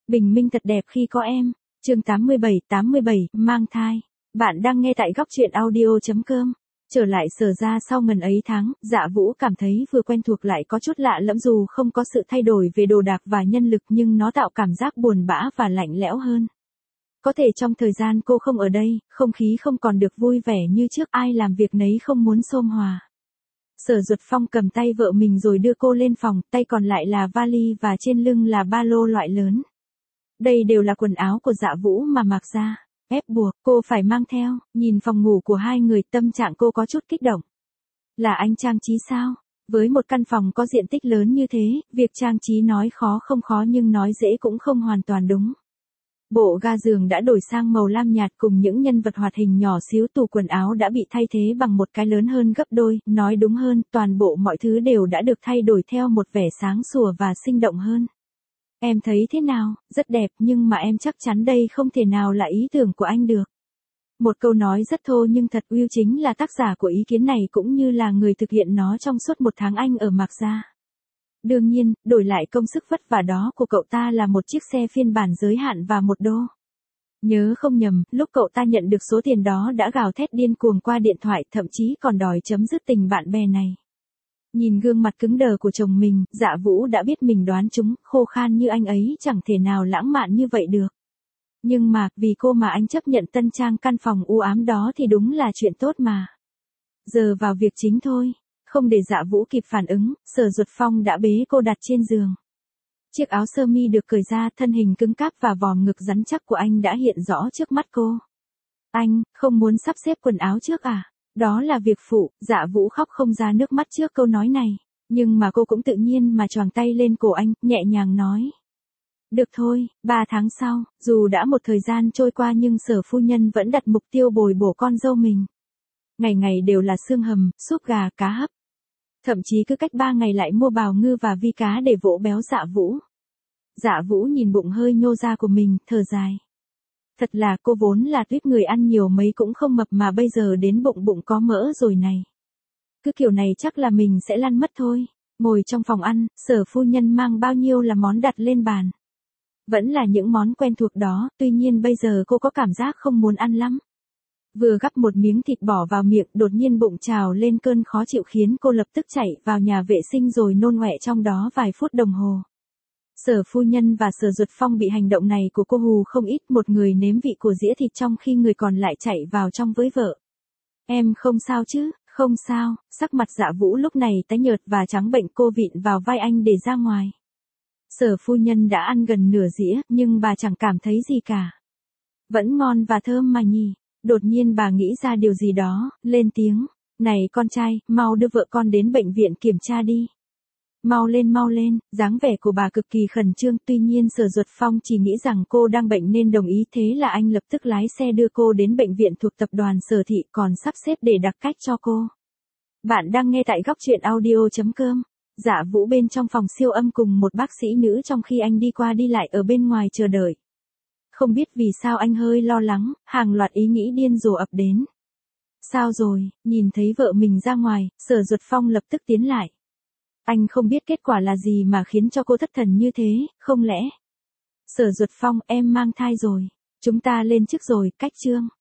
Bình minh thật đẹp khi có em. Chương 87, mang thai. Bạn đang nghe tại góc truyện audio.com. Trở lại Sở ra sau ngần ấy tháng, Dạ Vũ cảm thấy vừa quen thuộc lại có chút lạ lẫm, dù không có sự thay đổi về đồ đạc và nhân lực nhưng nó tạo cảm giác buồn bã và lạnh lẽo hơn. Có thể trong thời gian cô không ở đây, không khí không còn được vui vẻ như trước, ai làm việc nấy không muốn xôm hòa. Sở Duật Phong cầm tay vợ mình rồi đưa cô lên phòng, tay còn lại là vali và trên lưng là ba lô loại lớn. Đây đều là quần áo của Dạ Vũ mà mặc ra, ép buộc cô phải mang theo. Nhìn phòng ngủ của hai người, tâm trạng cô có chút kích động. Là anh trang trí sao? Với một căn phòng có diện tích lớn như thế, việc trang trí nói khó không khó nhưng nói dễ cũng không hoàn toàn đúng. Bộ ga giường đã đổi sang màu lam nhạt cùng những nhân vật hoạt hình nhỏ xíu, tủ quần áo đã bị thay thế bằng một cái lớn hơn gấp đôi, nói đúng hơn, toàn bộ mọi thứ đều đã được thay đổi theo một vẻ sáng sủa và sinh động hơn. Em thấy thế nào? Rất đẹp, nhưng mà em chắc chắn đây không thể nào là ý tưởng của anh được. Một câu nói rất thô nhưng thật, Will chính là tác giả của ý kiến này cũng như là người thực hiện nó trong suốt một tháng anh ở Mạc Gia. Đương nhiên, đổi lại công sức vất vả đó của cậu ta là một chiếc xe phiên bản giới hạn và $1. Nhớ không nhầm, lúc cậu ta nhận được số tiền đó đã gào thét điên cuồng qua điện thoại, thậm chí còn đòi chấm dứt tình bạn bè này. Nhìn gương mặt cứng đờ của chồng mình, Dạ Vũ đã biết mình đoán trúng, khô khan như anh ấy chẳng thể nào lãng mạn như vậy được. Nhưng mà, vì cô mà anh chấp nhận tân trang căn phòng u ám đó thì đúng là chuyện tốt mà. Giờ vào việc chính thôi. Không để Dạ Vũ kịp phản ứng, Sở Duật Phong đã bế cô đặt trên giường. Chiếc áo sơ mi được cởi ra, thân hình cứng cáp và vòm ngực rắn chắc của anh đã hiện rõ trước mắt cô. Anh, không muốn sắp xếp quần áo trước à? Đó là việc phụ. Dạ Vũ khóc không ra nước mắt trước câu nói này. Nhưng mà cô cũng tự nhiên mà choàng tay lên cổ anh, nhẹ nhàng nói. Được thôi, 3 tháng sau, dù đã một thời gian trôi qua nhưng Sở phu nhân vẫn đặt mục tiêu bồi bổ con dâu mình. Ngày ngày đều là xương hầm, súp gà, cá hấp. Thậm chí cứ cách 3 ngày lại mua bào ngư và vi cá để vỗ béo Dạ Vũ. Dạ Vũ nhìn bụng hơi nhô ra của mình, thở dài. Thật là cô vốn là tuyết người ăn nhiều mấy cũng không mập mà bây giờ đến bụng có mỡ rồi này. Cứ kiểu này chắc là mình sẽ lăn mất thôi. Ngồi trong phòng ăn, Sở phu nhân mang bao nhiêu là món đặt lên bàn. Vẫn là những món quen thuộc đó, tuy nhiên bây giờ cô có cảm giác không muốn ăn lắm. Vừa gắp một miếng thịt bỏ vào miệng, đột nhiên bụng trào lên cơn khó chịu khiến cô lập tức chạy vào nhà vệ sinh rồi nôn ọe trong đó vài phút đồng hồ. Sở phu nhân và Sở Duật Phong bị hành động này của cô hù không ít, một người nếm vị của dĩa thịt trong khi người còn lại chạy vào trong với vợ. Em không sao chứ? Không sao. Sắc mặt Dạ Vũ lúc này tái nhợt và trắng bệnh, cô vịn vào vai anh để ra ngoài. Sở phu nhân đã ăn gần nửa dĩa, nhưng bà chẳng cảm thấy gì cả. Vẫn ngon và thơm mà nhỉ. Đột nhiên bà nghĩ ra điều gì đó, lên tiếng. Này con trai, mau đưa vợ con đến bệnh viện kiểm tra đi. Mau lên, dáng vẻ của bà cực kỳ khẩn trương, tuy nhiên Sở Duật Phong chỉ nghĩ rằng cô đang bệnh nên đồng ý, thế là anh lập tức lái xe đưa cô đến bệnh viện thuộc tập đoàn Sở Thị, còn sắp xếp để đặt cách cho cô. Bạn đang nghe tại góc truyện audio.com. Dạ Vũ bên trong phòng siêu âm cùng một bác sĩ nữ trong khi anh đi qua đi lại ở bên ngoài chờ đợi. Không biết vì sao anh hơi lo lắng, hàng loạt ý nghĩ điên rồ ập đến. Sao rồi? Nhìn thấy vợ mình ra ngoài, Sở Duật Phong lập tức tiến lại. Anh không biết kết quả là gì mà khiến cho cô thất thần như thế, không lẽ? Sở Duật Phong, em mang thai rồi. Chúng ta lên trước rồi, cách chương.